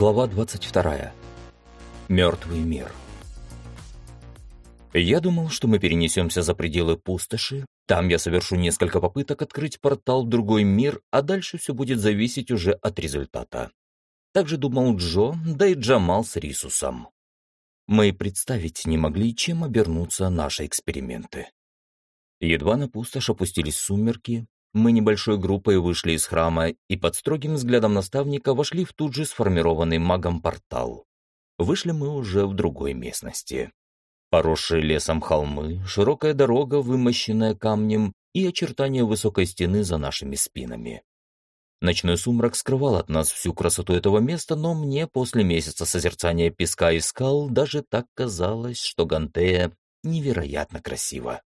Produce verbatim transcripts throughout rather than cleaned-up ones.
Глава двадцать вторая. Мертвый мир. Я думал, что мы перенесемся за пределы пустоши, там я совершу несколько попыток открыть портал в другой мир, а дальше все будет зависеть уже от результата. Так же думал Джо, да и Джамал с Рисусом. Мы и представить не могли, чем обернутся наши эксперименты. Едва на пустошь опустились сумерки, мы небольшой группой вышли из храма и под строгим взглядом наставника вошли в тут же сформированный магом портал. Вышли мы уже в другой местности. Поросшие лесом холмы, широкая дорога, вымощенная камнем, и очертания высокой стены за нашими спинами. Ночной сумрак скрывал от нас всю красоту этого места, но мне после месяца созерцания песка и скал даже так казалось, что Гантея невероятно красиво.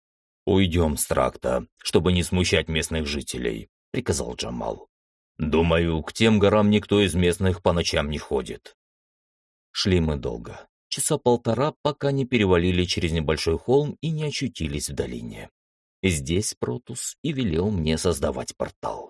«Уйдем с тракта, чтобы не смущать местных жителей», — приказал Джамал. «Думаю, к тем горам никто из местных по ночам не ходит». Шли мы долго, часа полтора, пока не перевалили через небольшой холм и не очутились в долине. Здесь Протус и велел мне создавать портал.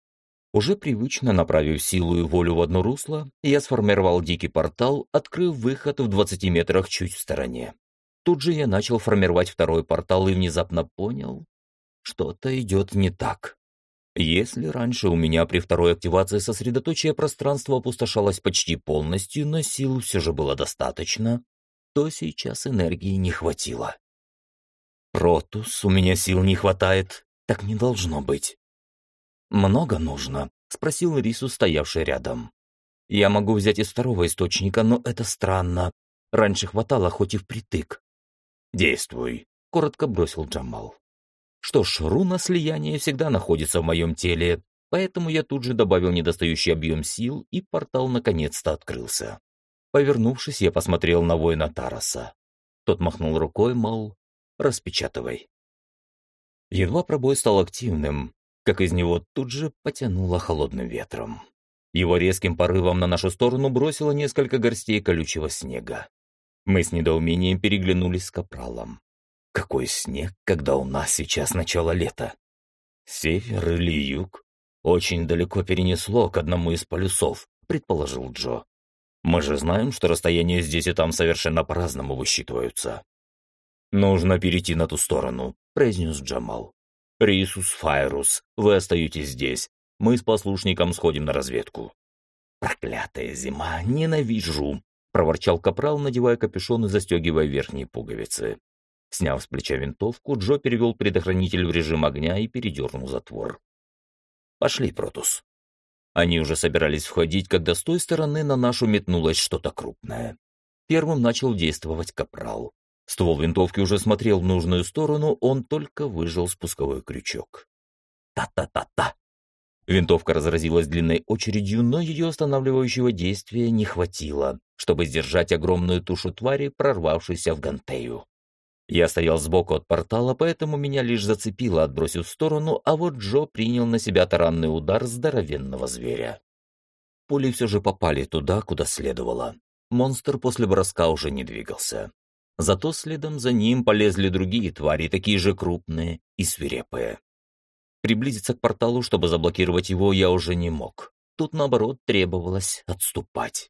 Уже привычно направив силу и волю в одно русло, я сформировал дикий портал, открыв выход в двадцати метрах чуть в стороне. Тут же я начал формировать второй портал и внезапно понял, что-то идет не так. Если раньше у меня при второй активации сосредоточие пространства опустошалось почти полностью, но сил все же было достаточно, то сейчас энергии не хватило. «Протус, у меня сил не хватает, так не должно быть». «Много нужно?» — спросил Рису, стоявший рядом. «Я могу взять из второго источника, но это странно. Раньше хватало хоть и впритык». «Действуй», — коротко бросил Джамал. Что ж, руна слияния всегда находится в моем теле, поэтому я тут же добавил недостающий объем сил, и портал наконец-то открылся. Повернувшись, я посмотрел на воина Тараса. Тот махнул рукой, мол, распечатывай. Едва пробой стал активным, как из него тут же потянуло холодным ветром. Его резким порывом на нашу сторону бросило несколько горстей колючего снега. Мы с недоумением переглянулись с капралом. Какой снег, когда у нас сейчас начало лета? Север или юг? Очень далеко перенесло к одному из полюсов, предположил Джо. Мы же знаем, что расстояния здесь и там совершенно по-разному высчитываются. Нужно перейти на ту сторону, произнес Джамал. Рисус, Файрус, вы остаетесь здесь. Мы с послушником сходим на разведку. Проклятая зима, ненавижу, проворчал капрал, надевая капюшон и застегивая верхние пуговицы. Сняв с плеча винтовку, Джо перевел предохранитель в режим огня и передернул затвор. «Пошли, Протус». Они уже собирались входить, когда с той стороны на нашу метнулось что-то крупное. Первым начал действовать капрал. Ствол винтовки уже смотрел в нужную сторону, он только выжал спусковой крючок. Та-та-та-та! Винтовка разразилась длинной очередью, но ее останавливающего действия не хватило, чтобы сдержать огромную тушу твари, прорвавшейся в Гантею. Я стоял сбоку от портала, поэтому меня лишь зацепило, отбросив в сторону, а вот Джо принял на себя таранный удар здоровенного зверя. Пули все же попали туда, куда следовало. Монстр после броска уже не двигался. Зато следом за ним полезли другие твари, такие же крупные и свирепые. Приблизиться к порталу, чтобы заблокировать его, я уже не мог. Тут, наоборот, требовалось отступать.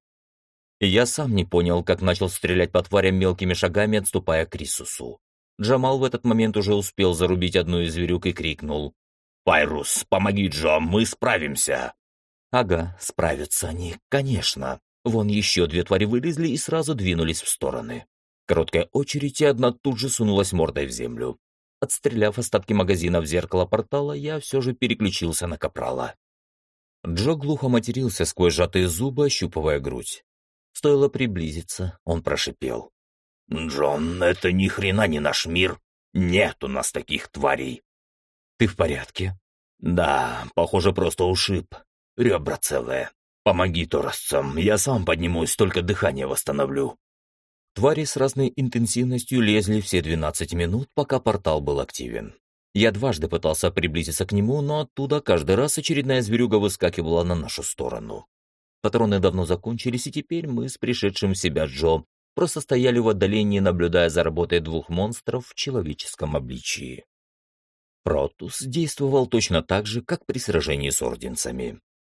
Я сам не понял, как начал стрелять по тварям мелкими шагами, отступая к Рисусу. Джамал в этот момент уже успел зарубить одну из зверюк и крикнул: «Пайрус, помоги, Джо, мы справимся!» Ага, справятся они, конечно. Вон еще две твари вылезли и сразу двинулись в стороны. Короткая очередь, и одна тут же сунулась мордой в землю. Отстреляв остатки магазина в зеркало портала, я все же переключился на капрала. Джо глухо матерился сквозь сжатые зубы, ощупывая грудь. Стоило приблизиться, он прошипел: «Джон, это ни хрена не наш мир. Нет у нас таких тварей». «Ты в порядке?» «Да, похоже, просто ушиб. Ребра целые. Помоги торосцам, я сам поднимусь, только дыхание восстановлю». Твари с разной интенсивностью лезли все двенадцать минут, пока портал был активен. Я дважды пытался приблизиться к нему, но оттуда каждый раз очередная зверюга выскакивала на нашу сторону. Патроны давно закончились, и теперь мы с пришедшим в себя Джо просто стояли в отдалении, наблюдая за работой двух монстров в человеческом обличии. Протус действовал точно так же, как при сражении с орденцами.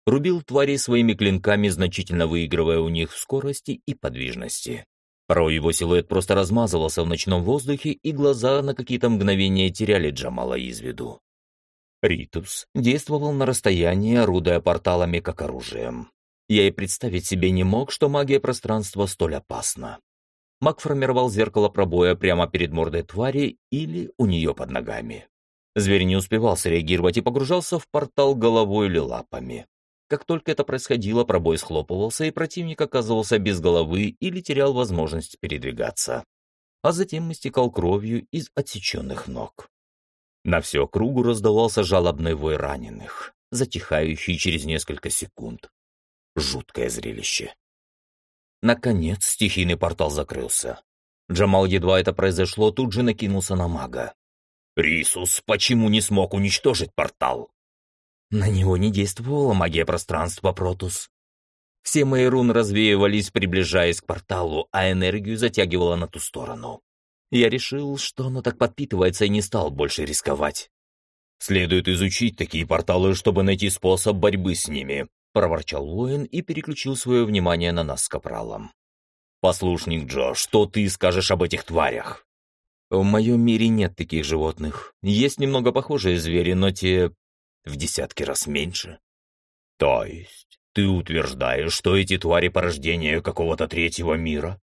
рубил тварей своими клинками, значительно выигрывая у них в скорости и подвижности. Порой его силуэт просто размазывался в ночном воздухе, и глаза на какие-то мгновения теряли Джамала из виду. Ритус действовал на расстоянии, орудуя порталами как оружием. Я и представить себе не мог, что магия пространства столь опасна. Маг формировал зеркало пробоя прямо перед мордой твари или у нее под ногами. Зверь не успевал среагировать и погружался в портал головой или лапами. Как только это происходило, пробой схлопывался, и противник оказывался без головы или терял возможность передвигаться. А затем истекал кровью из отсеченных ног. На всю округу раздавался жалобный вой раненых, затихающий через несколько секунд. Жуткое зрелище. Наконец стихийный портал закрылся. Джамал, едва это произошло, тут же накинулся на мага. «Рисус, почему не смог уничтожить портал?» На него не действовала магия пространства, Протус. Все мои руны развеивались, приближаясь к порталу, а энергию затягивало на ту сторону. Я решил, что оно так подпитывается, и не стал больше рисковать. «Следует изучить такие порталы, чтобы найти способ борьбы с ними», — проворчал воин и переключил свое внимание на нас с капралом. «Послушник Джо, что ты скажешь об этих тварях?» «В моем мире нет таких животных. Есть немного похожие звери, но те в десятки раз меньше». «То есть ты утверждаешь, что эти твари порождение какого-то третьего мира?»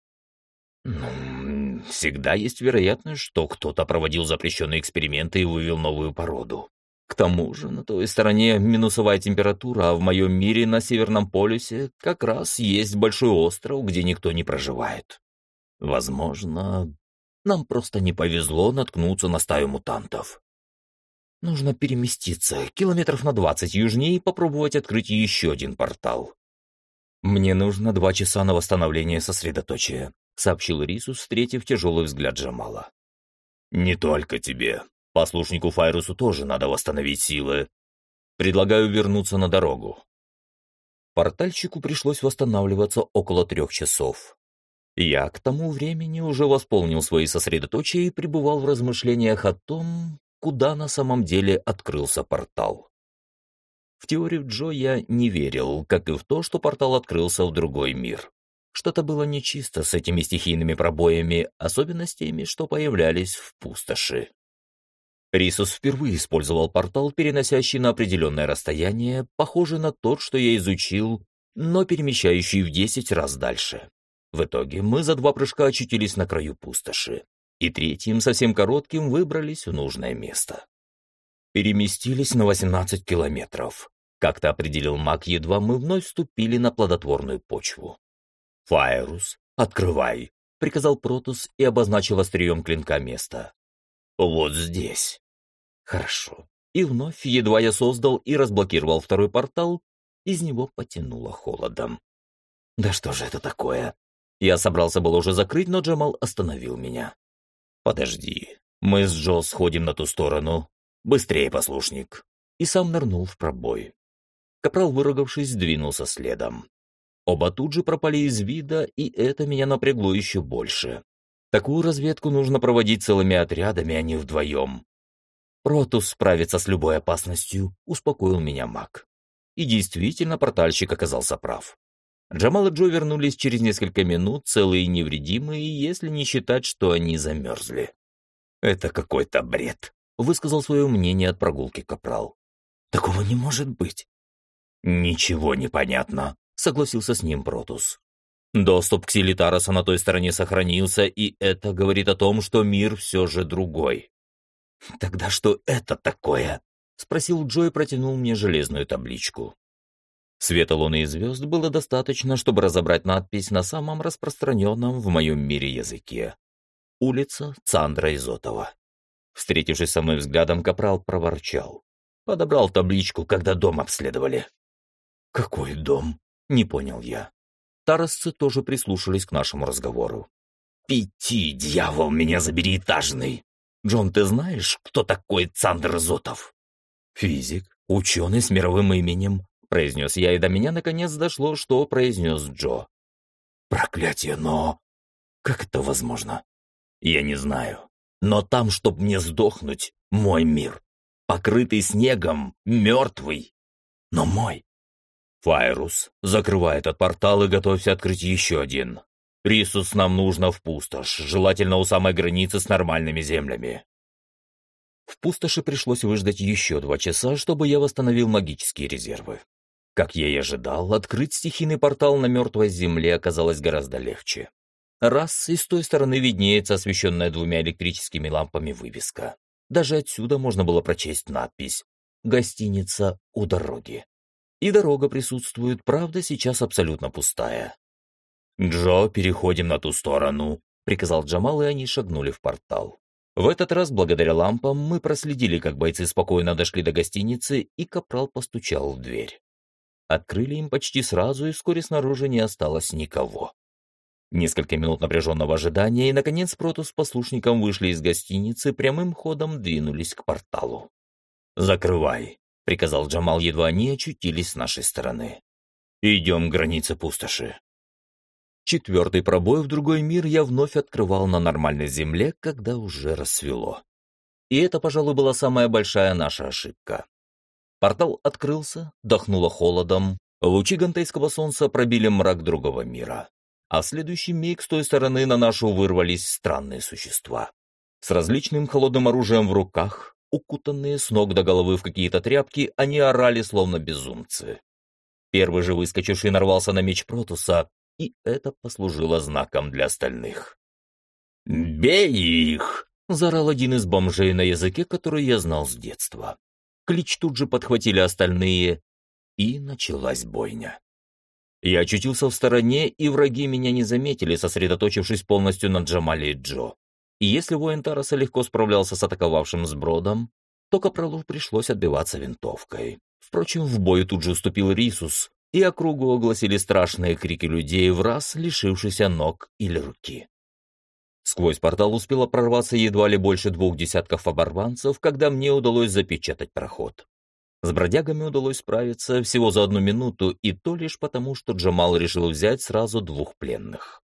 «Ну, всегда есть вероятность, что кто-то проводил запрещенные эксперименты и вывел новую породу. К тому же на той стороне минусовая температура, а в моем мире на Северном полюсе как раз есть большой остров, где никто не проживает. Возможно, нам просто не повезло наткнуться на стаю мутантов. Нужно переместиться километров на двадцать южнее и попробовать открыть еще один портал. Мне нужно два часа на восстановление сосредоточия», — сообщил Рисус, встретив тяжелый взгляд Джамала. «Не только тебе. Послушнику Файрусу тоже надо восстановить силы. Предлагаю вернуться на дорогу». Портальщику пришлось восстанавливаться около трех часов. Я к тому времени уже восполнил свои сосредоточия и пребывал в размышлениях о том, куда на самом деле открылся портал. В теорию Джо я не верил, как и в то, что портал открылся в другой мир. Что-то было нечисто с этими стихийными пробоями, особенно с теми, что появлялись в пустоши. Рисус впервые использовал портал, переносящий на определенное расстояние, похожий на тот, что я изучил, но перемещающий в десять раз дальше. В итоге мы за два прыжка очутились на краю пустоши, и третьим, совсем коротким, выбрались в нужное место. Переместились на восемнадцать километров. Как-то определил маг, едва мы вновь вступили на плодотворную почву. «Файрус, открывай», — приказал Протус и обозначил острием клинка место. «Вот здесь». «Хорошо». И вновь, едва я создал и разблокировал второй портал, из него потянуло холодом. «Да что же это такое?» Я собрался было уже закрыть, но Джамал остановил меня. «Подожди, мы с Джо сходим на ту сторону. Быстрее, послушник!» И сам нырнул в пробой. Капрал, выругавшись, двинулся следом. Оба тут же пропали из вида, и это меня напрягло еще больше. Такую разведку нужно проводить целыми отрядами, а не вдвоем. Протус справится с любой опасностью, успокоил меня маг. И действительно, портальщик оказался прав. Джамал и Джо вернулись через несколько минут, целые и невредимые, если не считать, что они замерзли. «Это какой-то бред», — высказал свое мнение от прогулки капрал. «Такого не может быть». «Ничего не понятно», — согласился с ним Протус. «Доступ к силе Тараса на той стороне сохранился, и это говорит о том, что мир все же другой». «Тогда что это такое?» — спросил Джо и протянул мне железную табличку. Света луны и звезд было достаточно, чтобы разобрать надпись на самом распространенном в моем мире языке. Улица Цандра Изотова. Встретившись со мной взглядом, капрал проворчал. Подобрал табличку, когда дом обследовали. «Какой дом?» — не понял я. Тарасцы тоже прислушались к нашему разговору. «Пяти, дьявол, меня забери, этажный! Джон, ты знаешь, кто такой Цандр Изотов?» «Физик, ученый с мировым именем», — произнес я, и до меня наконец дошло, что произнес Джо. «Проклятие, но... как это возможно?» «Я не знаю. Но там, чтоб мне сдохнуть, мой мир. Покрытый снегом, мертвый. Но мой. «Файрус, закрывай этот портал и готовься открыть еще один. Рисус, нам нужно в пустошь, желательно у самой границы с нормальными землями». В пустоши пришлось выждать еще два часа, чтобы я восстановил магические резервы. Как я и ожидал, открыть стихийный портал на мертвой земле оказалось гораздо легче. Раз, и с той стороны виднеется освещенная двумя электрическими лампами вывеска. Даже отсюда можно было прочесть надпись «Гостиница у дороги». И дорога присутствует, правда, сейчас абсолютно пустая. «Джо, переходим на ту сторону», — приказал Джамал, и они шагнули в портал. В этот раз, благодаря лампам, мы проследили, как бойцы спокойно дошли до гостиницы, и капрал постучал в дверь. Открыли им почти сразу, и вскоре снаружи не осталось никого. Несколько минут напряженного ожидания, и, наконец, Протус с послушником вышли из гостиницы, прямым ходом двинулись к порталу. «Закрывай», — приказал Джамал, едва они очутились с нашей стороны. «Идем к границе пустоши». Четвертый пробой в другой мир я вновь открывал на нормальной земле, когда уже рассвело. И это, пожалуй, была самая большая наша ошибка. Портал открылся, дохнуло холодом, лучи гантейского солнца пробили мрак другого мира. А в следующий миг с той стороны на нашу вырвались странные существа. С различным холодным оружием в руках, укутанные с ног до головы в какие-то тряпки, они орали, словно безумцы. Первый же выскочивший нарвался на меч Протуса, и это послужило знаком для остальных. «Бей их!» — заорал один из бомжей на языке, который я знал с детства. Клич тут же подхватили остальные, и началась бойня. Я очутился в стороне, и враги меня не заметили, сосредоточившись полностью на Джамале и Джо. И если воин Тараса легко справлялся с атаковавшим сбродом, то капралу пришлось отбиваться винтовкой. Впрочем, в бой тут же уступил Рисус, и округу огласили страшные крики людей, враз лишившихся ног или руки. Сквозь портал успело прорваться едва ли больше двух десятков оборванцев, когда мне удалось запечатать проход. С бродягами удалось справиться всего за одну минуту, и то лишь потому, что Джамал решил взять сразу двух пленных.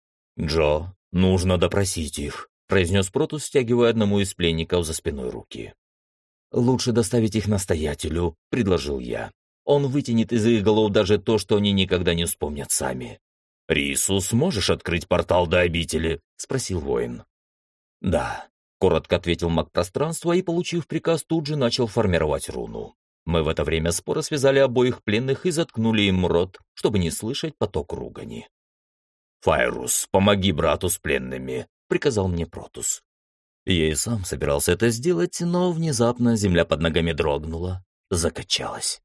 «Джо, нужно допросить их», — произнес Протус, стягивая одному из пленников за спиной руки. «Лучше доставить их настоятелю», — предложил я. «Он вытянет из их голов даже то, что они никогда не вспомнят сами». «Рисус, можешь открыть портал до обители?» — спросил воин. «Да», — коротко ответил маг пространства и, получив приказ, тут же начал формировать руну. Мы в это время споро связали обоих пленных и заткнули им рот, чтобы не слышать поток ругани. «Файрус, помоги брату с пленными», — приказал мне Протус. Я и сам собирался это сделать, но внезапно земля под ногами дрогнула, закачалась.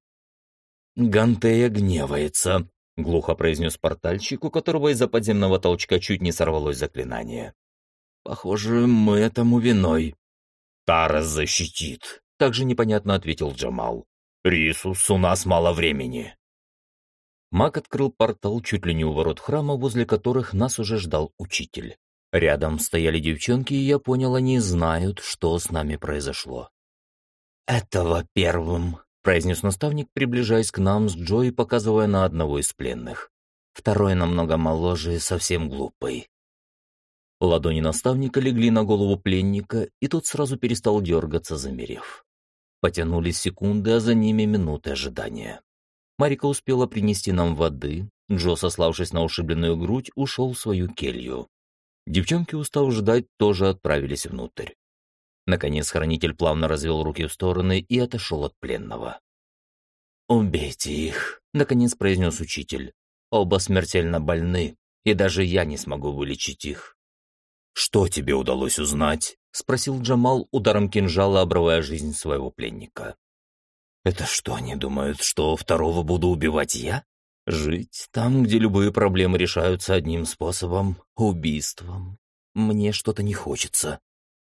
«Гантея гневается», — глухо произнес портальщик, у которого из-за подземного толчка чуть не сорвалось заклинание. «Похоже, мы этому виной». «Тарас защитит», — также непонятно ответил Джамал. «Рисус, у нас мало времени». Маг открыл портал чуть ли не у ворот храма, возле которых нас уже ждал учитель. Рядом стояли девчонки, и я понял, они знают, что с нами произошло. «Этого первым», — произнес наставник, приближаясь к нам с Джо и показывая на одного из пленных. «Второй намного моложе и совсем глупый». Ладони наставника легли на голову пленника, и тот сразу перестал дергаться, замерев. Потянулись секунды, а за ними минуты ожидания. Марика успела принести нам воды, Джо, сославшись на ушибленную грудь, ушел в свою келью. Девчонки, устав ждать, тоже отправились внутрь. Наконец хранитель плавно развел руки в стороны и отошел от пленного. «Убейте их», — наконец произнес учитель. «Оба смертельно больны, и даже я не смогу вылечить их». «Что тебе удалось узнать?» — спросил Джамал, ударом кинжала обрывая жизнь своего пленника. «Это что, они думают, что второго буду убивать я? Жить там, где любые проблемы решаются одним способом — убийством. Мне что-то не хочется».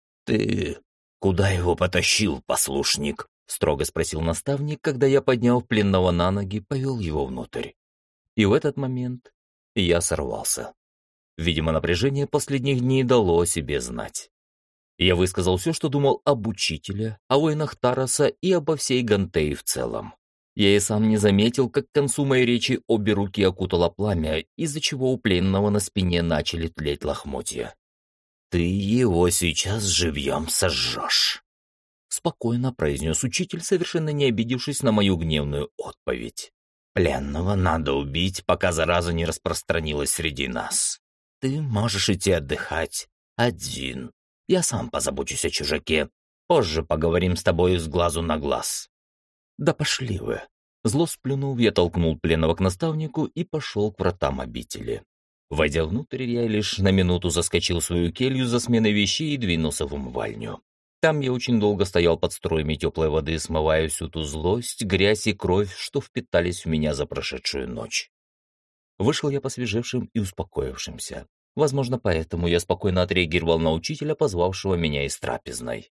«Ты куда его потащил, послушник?» — строго спросил наставник, когда я, подняв пленного на ноги, повел его внутрь. И в этот момент я сорвался. Видимо, напряжение последних дней дало о себе знать. Я высказал все, что думал об учителе, о воинах Тараса и обо всей Гантее в целом. Я и сам не заметил, как к концу моей речи обе руки окутало пламя, из-за чего у пленного на спине начали тлеть лохмотья. «Ты его сейчас живьем сожжешь», — спокойно произнес учитель, совершенно не обидевшись на мою гневную отповедь. Пленного надо убить, пока зараза не распространилась среди нас. Ты можешь идти отдыхать один. Я сам позабочусь о чужаке. Позже поговорим с тобой с глазу на глаз». «Да пошли вы». Зло сплюнув, я толкнул пленного к наставнику и пошел к вратам обители. Войдя внутрь, я лишь на минуту заскочил в свою келью за сменой вещей и двинулся в умывальню. Там я очень долго стоял под струями теплой воды, смывая всю ту злость, грязь и кровь, что впитались в меня за прошедшую ночь. Вышел я посвежевшим и успокоившимся. Возможно, поэтому я спокойно отреагировал на учителя, позвавшего меня из трапезной.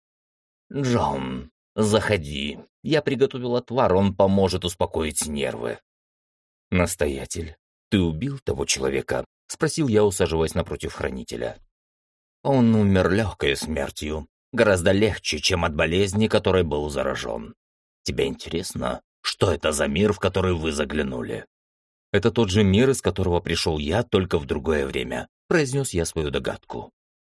«Джон, заходи. Я приготовил отвар, он поможет успокоить нервы». «Настоятель, ты убил того человека?» — спросил я, усаживаясь напротив хранителя. «Он умер легкой смертью. Гораздо легче, чем от болезни, которой был заражен. Тебе интересно, что это за мир, в который вы заглянули?» «Это тот же мир, из которого пришел я, только в другое время», — произнес я свою догадку.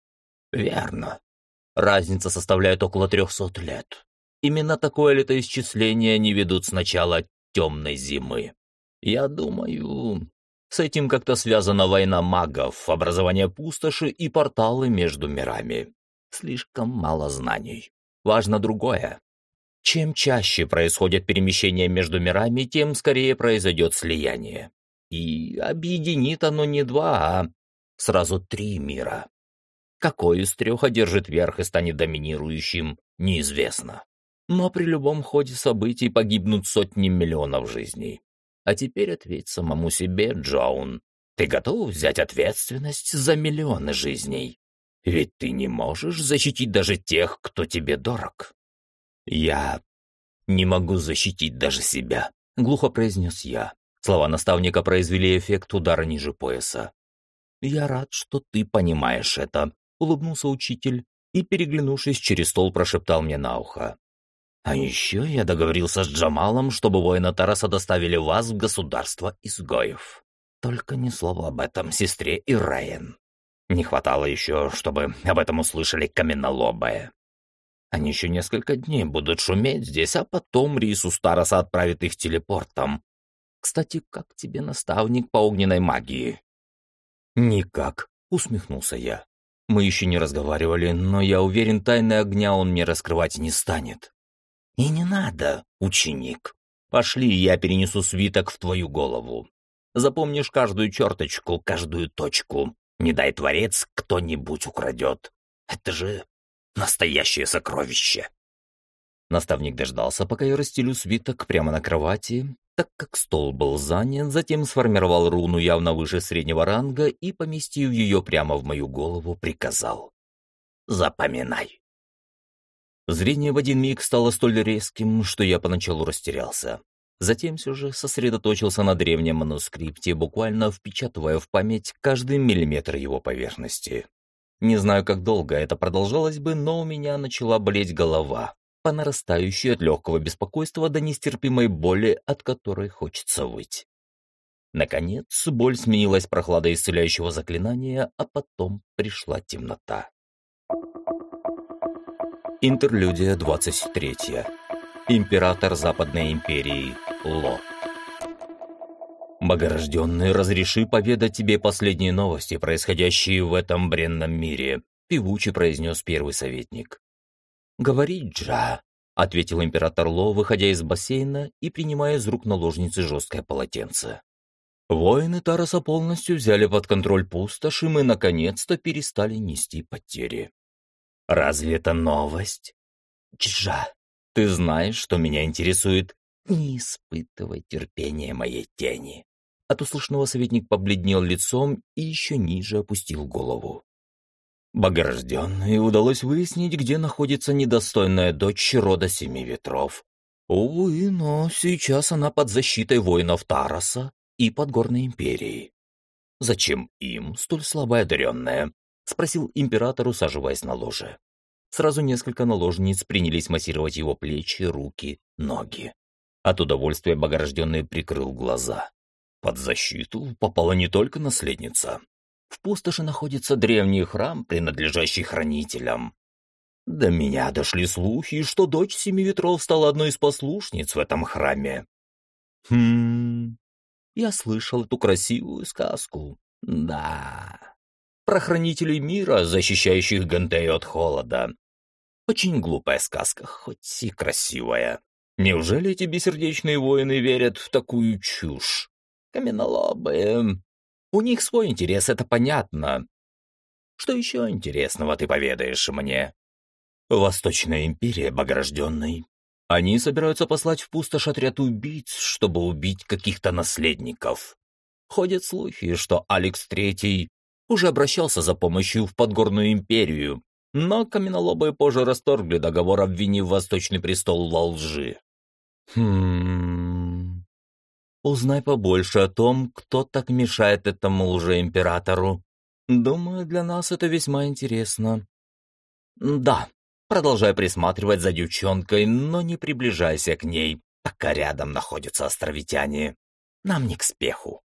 «Верно. Разница составляет около трехсот лет. Именно такое летоисчисление они ведут с начала темной зимы. Я думаю, с этим как-то связана война магов, образование пустоши и порталы между мирами. Слишком мало знаний. Важно другое. Чем чаще происходят перемещения между мирами, тем скорее произойдет слияние. И объединит оно не два, а сразу три мира. Какой из трех одержит верх и станет доминирующим, неизвестно. Но при любом ходе событий погибнут сотни миллионов жизней. А теперь ответь самому себе, Джоун. Ты готов взять ответственность за миллионы жизней? Ведь ты не можешь защитить даже тех, кто тебе дорог. «Я не могу защитить даже себя», — глухо произнес я. Слова наставника произвели эффект удара ниже пояса. «Я рад, что ты понимаешь это», — улыбнулся учитель и, переглянувшись через стол, прошептал мне на ухо. «А еще я договорился с Джамалом, чтобы воины Тараса доставили вас в государство изгоев. Только ни слова об этом сестре Ираен. Не хватало еще, чтобы об этом услышали каменнолобые. Они еще несколько дней будут шуметь здесь, а потом Рисус Тараса отправит их телепортом. Кстати, как тебе наставник по огненной магии?» «Никак», — усмехнулся я. «Мы еще не разговаривали, но я уверен, тайны огня он мне раскрывать не станет». «И не надо, ученик. Пошли, я перенесу свиток в твою голову. Запомнишь каждую черточку, каждую точку. Не дай Творец, кто-нибудь украдет. Это же настоящее сокровище». Наставник дождался, пока я расстелю свиток прямо на кровати, так как стол был занят, затем сформировал руну явно выше среднего ранга и, поместив ее прямо в мою голову, приказал: «Запоминай». Зрение в один миг стало столь резким, что я поначалу растерялся. Затем все же сосредоточился на древнем манускрипте, буквально впечатывая в память каждый миллиметр его поверхности. Не знаю, как долго это продолжалось бы, но у меня начала болеть голова, по нарастающей от легкого беспокойства до нестерпимой боли, от которой хочется выть. Наконец, боль сменилась прохладой исцеляющего заклинания, а потом пришла темнота. Интерлюдия двадцать третья. Император Западной империи Ло. «Богорожденный, разреши поведать тебе последние новости, происходящие в этом бренном мире», — певуче произнес первый советник. «Говори, Джа», — ответил император Ло, выходя из бассейна и принимая из рук наложницы жесткое полотенце. Воины Тараса полностью взяли под контроль пустошь, и мы наконец-то перестали нести потери. «Разве это новость?» «Джа, ты знаешь, что меня интересует? Не испытывай терпения моей тени». От услышанного советник побледнел лицом и еще ниже опустил голову. Богорожденной удалось выяснить, где находится недостойная дочь рода Семи Ветров. Увы, но сейчас она под защитой воинов Тараса и Подгорной империи. «Зачем им столь слабо одаренная?» — спросил император, усаживаясь на ложе. Сразу несколько наложниц принялись массировать его плечи, руки, ноги. От удовольствия Богорожденный прикрыл глаза. Под защиту попала не только наследница. В пустоши находится древний храм, принадлежащий хранителям. До меня дошли слухи, что дочь Семи Ветров стала одной из послушниц в этом храме. Хм... Я слышал эту красивую сказку. Да. Про хранителей мира, защищающих Гантею от холода. Очень глупая сказка, хоть и красивая. Неужели эти бессердечные воины верят в такую чушь? Каменолобые. У них свой интерес, это понятно. Что еще интересного ты поведаешь мне? Восточная империя Богорожденной. Они собираются послать в пустошь отряд убийц, чтобы убить каких-то наследников. Ходят слухи, что Алекс Третий уже обращался за помощью в Подгорную империю, но каменолобые позже расторгли договор, обвинив Восточный престол во лжи. Хм... Узнай побольше о том, кто так мешает этому лжеимператору. Думаю, для нас это весьма интересно. Да, продолжай присматривать за девчонкой, но не приближайся к ней, пока рядом находятся островитяне. Нам не к спеху.